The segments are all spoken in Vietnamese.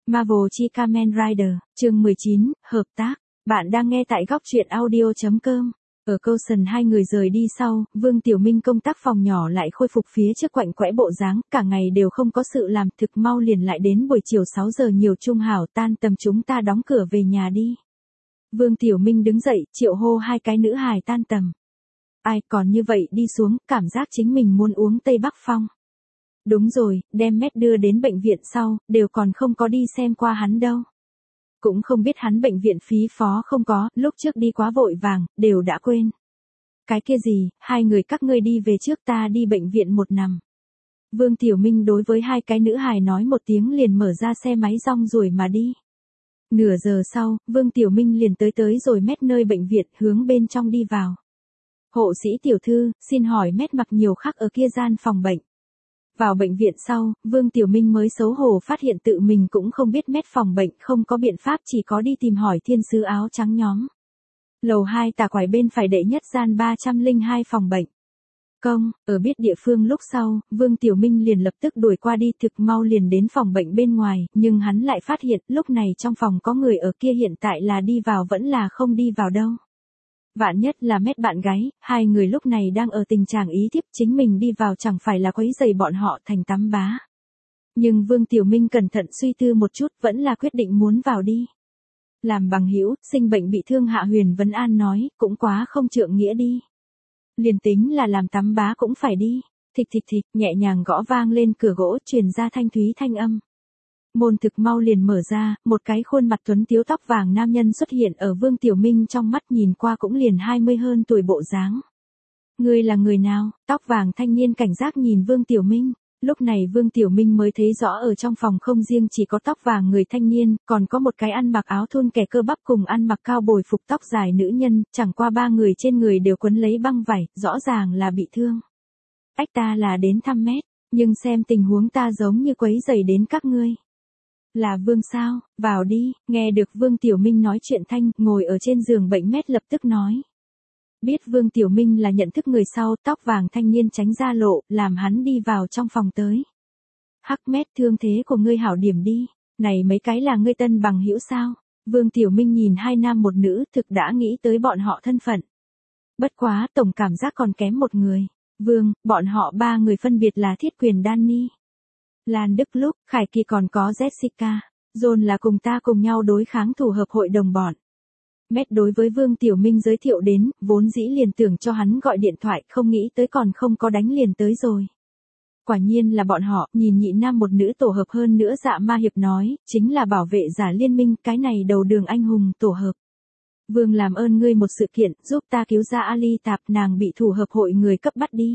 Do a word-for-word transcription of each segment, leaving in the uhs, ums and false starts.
Marvel chi Kamen Rider, chương mười chín, hợp tác. Bạn đang nghe tại góc truyện audio chấm com. Ở Coulson hai người rời đi sau, Vương Tiểu Minh công tác phòng nhỏ lại khôi phục phía trước quạnh quẽ bộ dáng, cả ngày đều không có sự làm, thực mau liền lại đến buổi chiều sáu giờ nhiều Trung Hảo tan tầm chúng ta đóng cửa về nhà đi. Vương Tiểu Minh đứng dậy, triệu hô hai cái nữ hài tan tầm. Ai còn như vậy đi xuống, cảm giác chính mình muốn uống Tây Bắc Phong. Đúng rồi, đem Mét đưa đến bệnh viện sau, đều còn không có đi xem qua hắn đâu. Cũng không biết hắn bệnh viện phí phó không có, lúc trước đi quá vội vàng, đều đã quên. Cái kia gì, hai người các ngươi đi về trước ta đi bệnh viện một nằm. Vương Tiểu Minh đối với hai cái nữ hài nói một tiếng liền mở ra xe máy rong ruổi mà đi. Nửa giờ sau, Vương Tiểu Minh liền tới tới rồi Mét nơi bệnh viện hướng bên trong đi vào. Hộ sĩ tiểu thư, xin hỏi Mét mặc nhiều khắc ở kia gian phòng bệnh. Vào bệnh viện sau, Vương Tiểu Minh mới xấu hổ phát hiện tự mình cũng không biết Mét phòng bệnh không có biện pháp chỉ có đi tìm hỏi thiên sứ áo trắng nhóm. Lầu hai tà quải bên phải đệ nhất gian ba trăm lẻ hai phòng bệnh. Công, ở biết địa phương lúc sau, Vương Tiểu Minh liền lập tức đuổi qua đi thực mau liền đến phòng bệnh bên ngoài, nhưng hắn lại phát hiện lúc này trong phòng có người ở kia hiện tại là đi vào vẫn là không đi vào đâu. Vạn nhất là Mét bạn gái, hai người lúc này đang ở tình trạng ý thiếp chính mình đi vào chẳng phải là quấy rầy bọn họ thành tắm bá. Nhưng Vương Tiểu Minh cẩn thận suy tư một chút vẫn là quyết định muốn vào đi. Làm bằng hữu, sinh bệnh bị thương Hạ Huyền Vấn An nói, cũng quá không trượng nghĩa đi. Liền tính là làm tắm bá cũng phải đi. Thịch thịch thịch, nhẹ nhàng gõ vang lên cửa gỗ truyền ra thanh thúy thanh âm. Môn thực mau liền mở ra, một cái khuôn mặt tuấn tiếu tóc vàng nam nhân xuất hiện ở Vương Tiểu Minh trong mắt nhìn qua cũng liền hai mươi hơn tuổi bộ dáng. Ngươi là người nào? Tóc vàng thanh niên cảnh giác nhìn Vương Tiểu Minh. Lúc này Vương Tiểu Minh mới thấy rõ ở trong phòng không riêng chỉ có tóc vàng người thanh niên, còn có một cái ăn mặc áo thun kẻ cơ bắp cùng ăn mặc cao bồi phục tóc dài nữ nhân, chẳng qua ba người trên người đều quấn lấy băng vải, rõ ràng là bị thương. Ách ta là đến thăm Mét, nhưng xem tình huống ta giống như quấy rầy đến các ngươi. Là Vương sao, vào đi, nghe được Vương Tiểu Minh nói chuyện thanh, ngồi ở trên giường bệnh Mét lập tức nói. Biết Vương Tiểu Minh là nhận thức người sau, tóc vàng thanh niên tránh ra lộ, làm hắn đi vào trong phòng tới. Hắc Mét thương thế của ngươi hảo điểm đi, này mấy cái là ngươi tân bằng hữu sao? Vương Tiểu Minh nhìn hai nam một nữ thực đã nghĩ tới bọn họ thân phận. Bất quá tổng cảm giác còn kém một người. Vương, bọn họ ba người phân biệt là Thiết Quyền Danny, Lan Đức Lúc, Khải Kỳ còn có Jessica. John là cùng ta cùng nhau đối kháng thủ hợp hội đồng bọn. Mét đối với Vương Tiểu Minh giới thiệu đến, vốn dĩ liền tưởng cho hắn gọi điện thoại, không nghĩ tới còn không có đánh liền tới rồi. Quả nhiên là bọn họ, nhìn nhị nam một nữ tổ hợp hơn nữa Dạ Ma Hiệp nói, chính là bảo vệ giả liên minh, cái này đầu đường anh hùng tổ hợp. Vương làm ơn ngươi một sự kiện, giúp ta cứu ra Ali Tạp, nàng bị thủ hợp hội người cấp bắt đi.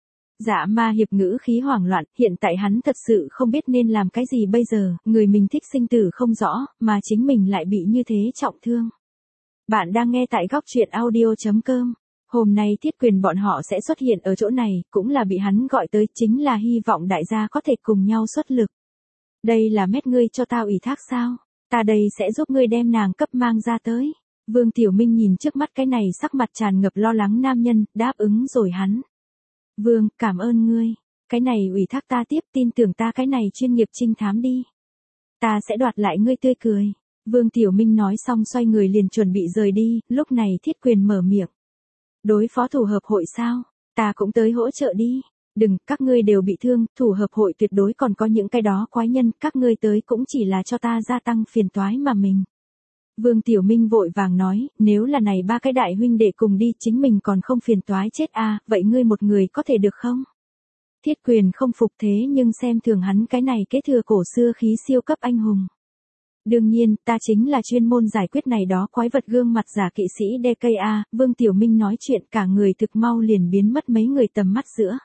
Dạ Ma Hiệp ngữ khí hoảng loạn, hiện tại hắn thật sự không biết nên làm cái gì bây giờ, người mình thích sinh tử không rõ, mà chính mình lại bị như thế trọng thương. Bạn đang nghe tại góc truyện audio chấm com. Hôm nay Thiết Quyền bọn họ sẽ xuất hiện ở chỗ này, cũng là bị hắn gọi tới, chính là hy vọng đại gia có thể cùng nhau xuất lực. Đây là Mét ngươi cho tao ủy thác sao? Ta đây sẽ giúp ngươi đem nàng cấp mang ra tới. Vương Tiểu Minh nhìn trước mắt cái này sắc mặt tràn ngập lo lắng nam nhân, đáp ứng rồi hắn. Vương, cảm ơn ngươi. Cái này ủy thác ta tiếp, tin tưởng ta cái này chuyên nghiệp trinh thám đi. Ta sẽ đoạt lại ngươi tươi cười. Vương Tiểu Minh nói xong xoay người liền chuẩn bị rời đi, lúc này Thiết Quyền mở miệng. Đối phó thủ hợp hội sao? Ta cũng tới hỗ trợ đi. Đừng, các ngươi đều bị thương, thủ hợp hội tuyệt đối còn có những cái đó quái nhân, các ngươi tới cũng chỉ là cho ta gia tăng phiền toái mà mình. Vương Tiểu Minh vội vàng nói, nếu là này ba cái đại huynh đệ cùng đi chính mình còn không phiền toái chết à, vậy ngươi một người có thể được không? Thiết Quyền không phục thế nhưng xem thường hắn cái này kế thừa cổ xưa khí siêu cấp anh hùng. Đương nhiên, ta chính là chuyên môn giải quyết này đó quái vật gương mặt giả kỵ sĩ đê ca a, Vương Tiểu Minh nói chuyện cả người thực mau liền biến mất mấy người tầm mắt giữa.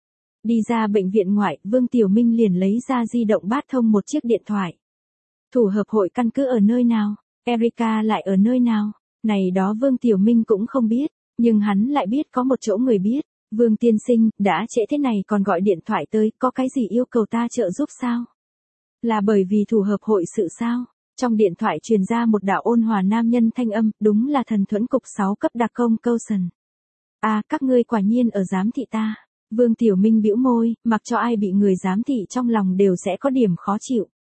Đi ra bệnh viện ngoại, Vương Tiểu Minh liền lấy ra di động bát thông một chiếc điện thoại. Thủ hợp hội căn cứ ở nơi nào? Erica lại ở nơi nào? Này đó Vương Tiểu Minh cũng không biết, nhưng hắn lại biết có một chỗ người biết. Vương tiên sinh, đã trễ thế này còn gọi điện thoại tới, có cái gì yêu cầu ta trợ giúp sao? Là bởi vì thủ hợp hội sự sao? Trong điện thoại truyền ra một đạo ôn hòa nam nhân thanh âm, đúng là thần thuẫn cục sáu cấp đặc công Coulson. À, các ngươi quả nhiên ở giám thị ta. Vương Tiểu Minh bĩu môi, mặc cho ai bị người giám thị trong lòng đều sẽ có điểm khó chịu.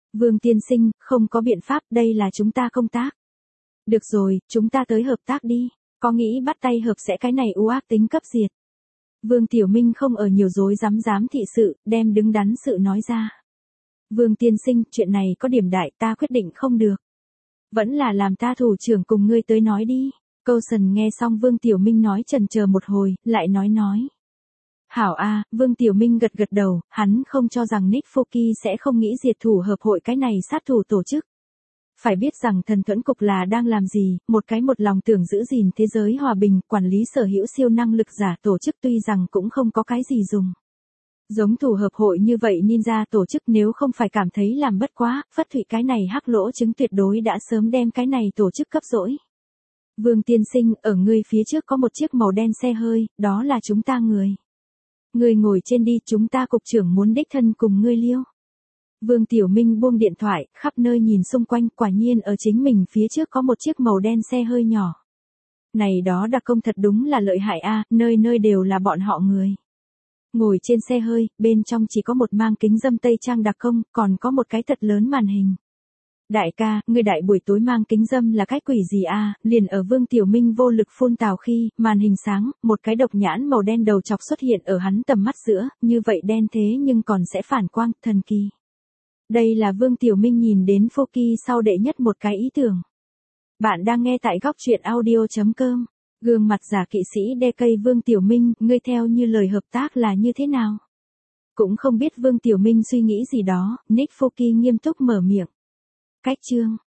Vương tiên sinh, không có biện pháp, đây là chúng ta công tác. Được rồi, chúng ta tới hợp tác đi, có nghĩ bắt tay hợp sẽ cái này u ác tính cấp diệt. Vương Tiểu Minh không ở nhiều dối dám dám thị sự, đem đứng đắn sự nói ra. Vương tiên sinh, chuyện này có điểm đại, ta quyết định không được. Vẫn là làm ta thủ trưởng cùng ngươi tới nói đi. Coulson nghe xong Vương Tiểu Minh nói chần chờ một hồi, lại nói nói. Hảo a, Vương Tiểu Minh gật gật đầu, hắn không cho rằng Nick Fuki sẽ không nghĩ diệt thủ hợp hội cái này sát thủ tổ chức. Phải biết rằng thần thuẫn cục là đang làm gì, một cái một lòng tưởng giữ gìn thế giới hòa bình, quản lý sở hữu siêu năng lực giả tổ chức tuy rằng cũng không có cái gì dùng. Giống thủ hợp hội như vậy ninja tổ chức nếu không phải cảm thấy làm bất quá, phất thụy cái này hắc lỗ chứng tuyệt đối đã sớm đem cái này tổ chức cấp dỗi. Vương tiên sinh, ở ngươi phía trước có một chiếc màu đen xe hơi, đó là chúng ta người. Ngươi ngồi trên đi, chúng ta cục trưởng muốn đích thân cùng ngươi liêu. Vương Tiểu Minh buông điện thoại, khắp nơi nhìn xung quanh, quả nhiên ở chính mình phía trước có một chiếc màu đen xe hơi nhỏ. Này đó đặc công thật đúng là lợi hại a, nơi nơi đều là bọn họ người. Ngồi trên xe hơi, bên trong chỉ có một mang kính dâm tây trang đặc công, còn có một cái thật lớn màn hình. Đại ca, người đại buổi tối mang kính dâm là cái quỷ gì a? Liền ở Vương Tiểu Minh vô lực phun tào khi, màn hình sáng, một cái độc nhãn màu đen đầu chọc xuất hiện ở hắn tầm mắt giữa, như vậy đen thế nhưng còn sẽ phản quang, thần kỳ. Đây là Vương Tiểu Minh nhìn đến Fuki sau đệ nhất một cái ý tưởng. Bạn đang nghe tại góc truyện audio chấm com. Gương mặt giả kỵ sĩ đê cây Vương Tiểu Minh, ngươi theo như lời hợp tác là như thế nào? Cũng không biết Vương Tiểu Minh suy nghĩ gì đó, Nick Fuki nghiêm túc mở miệng. Cách chương,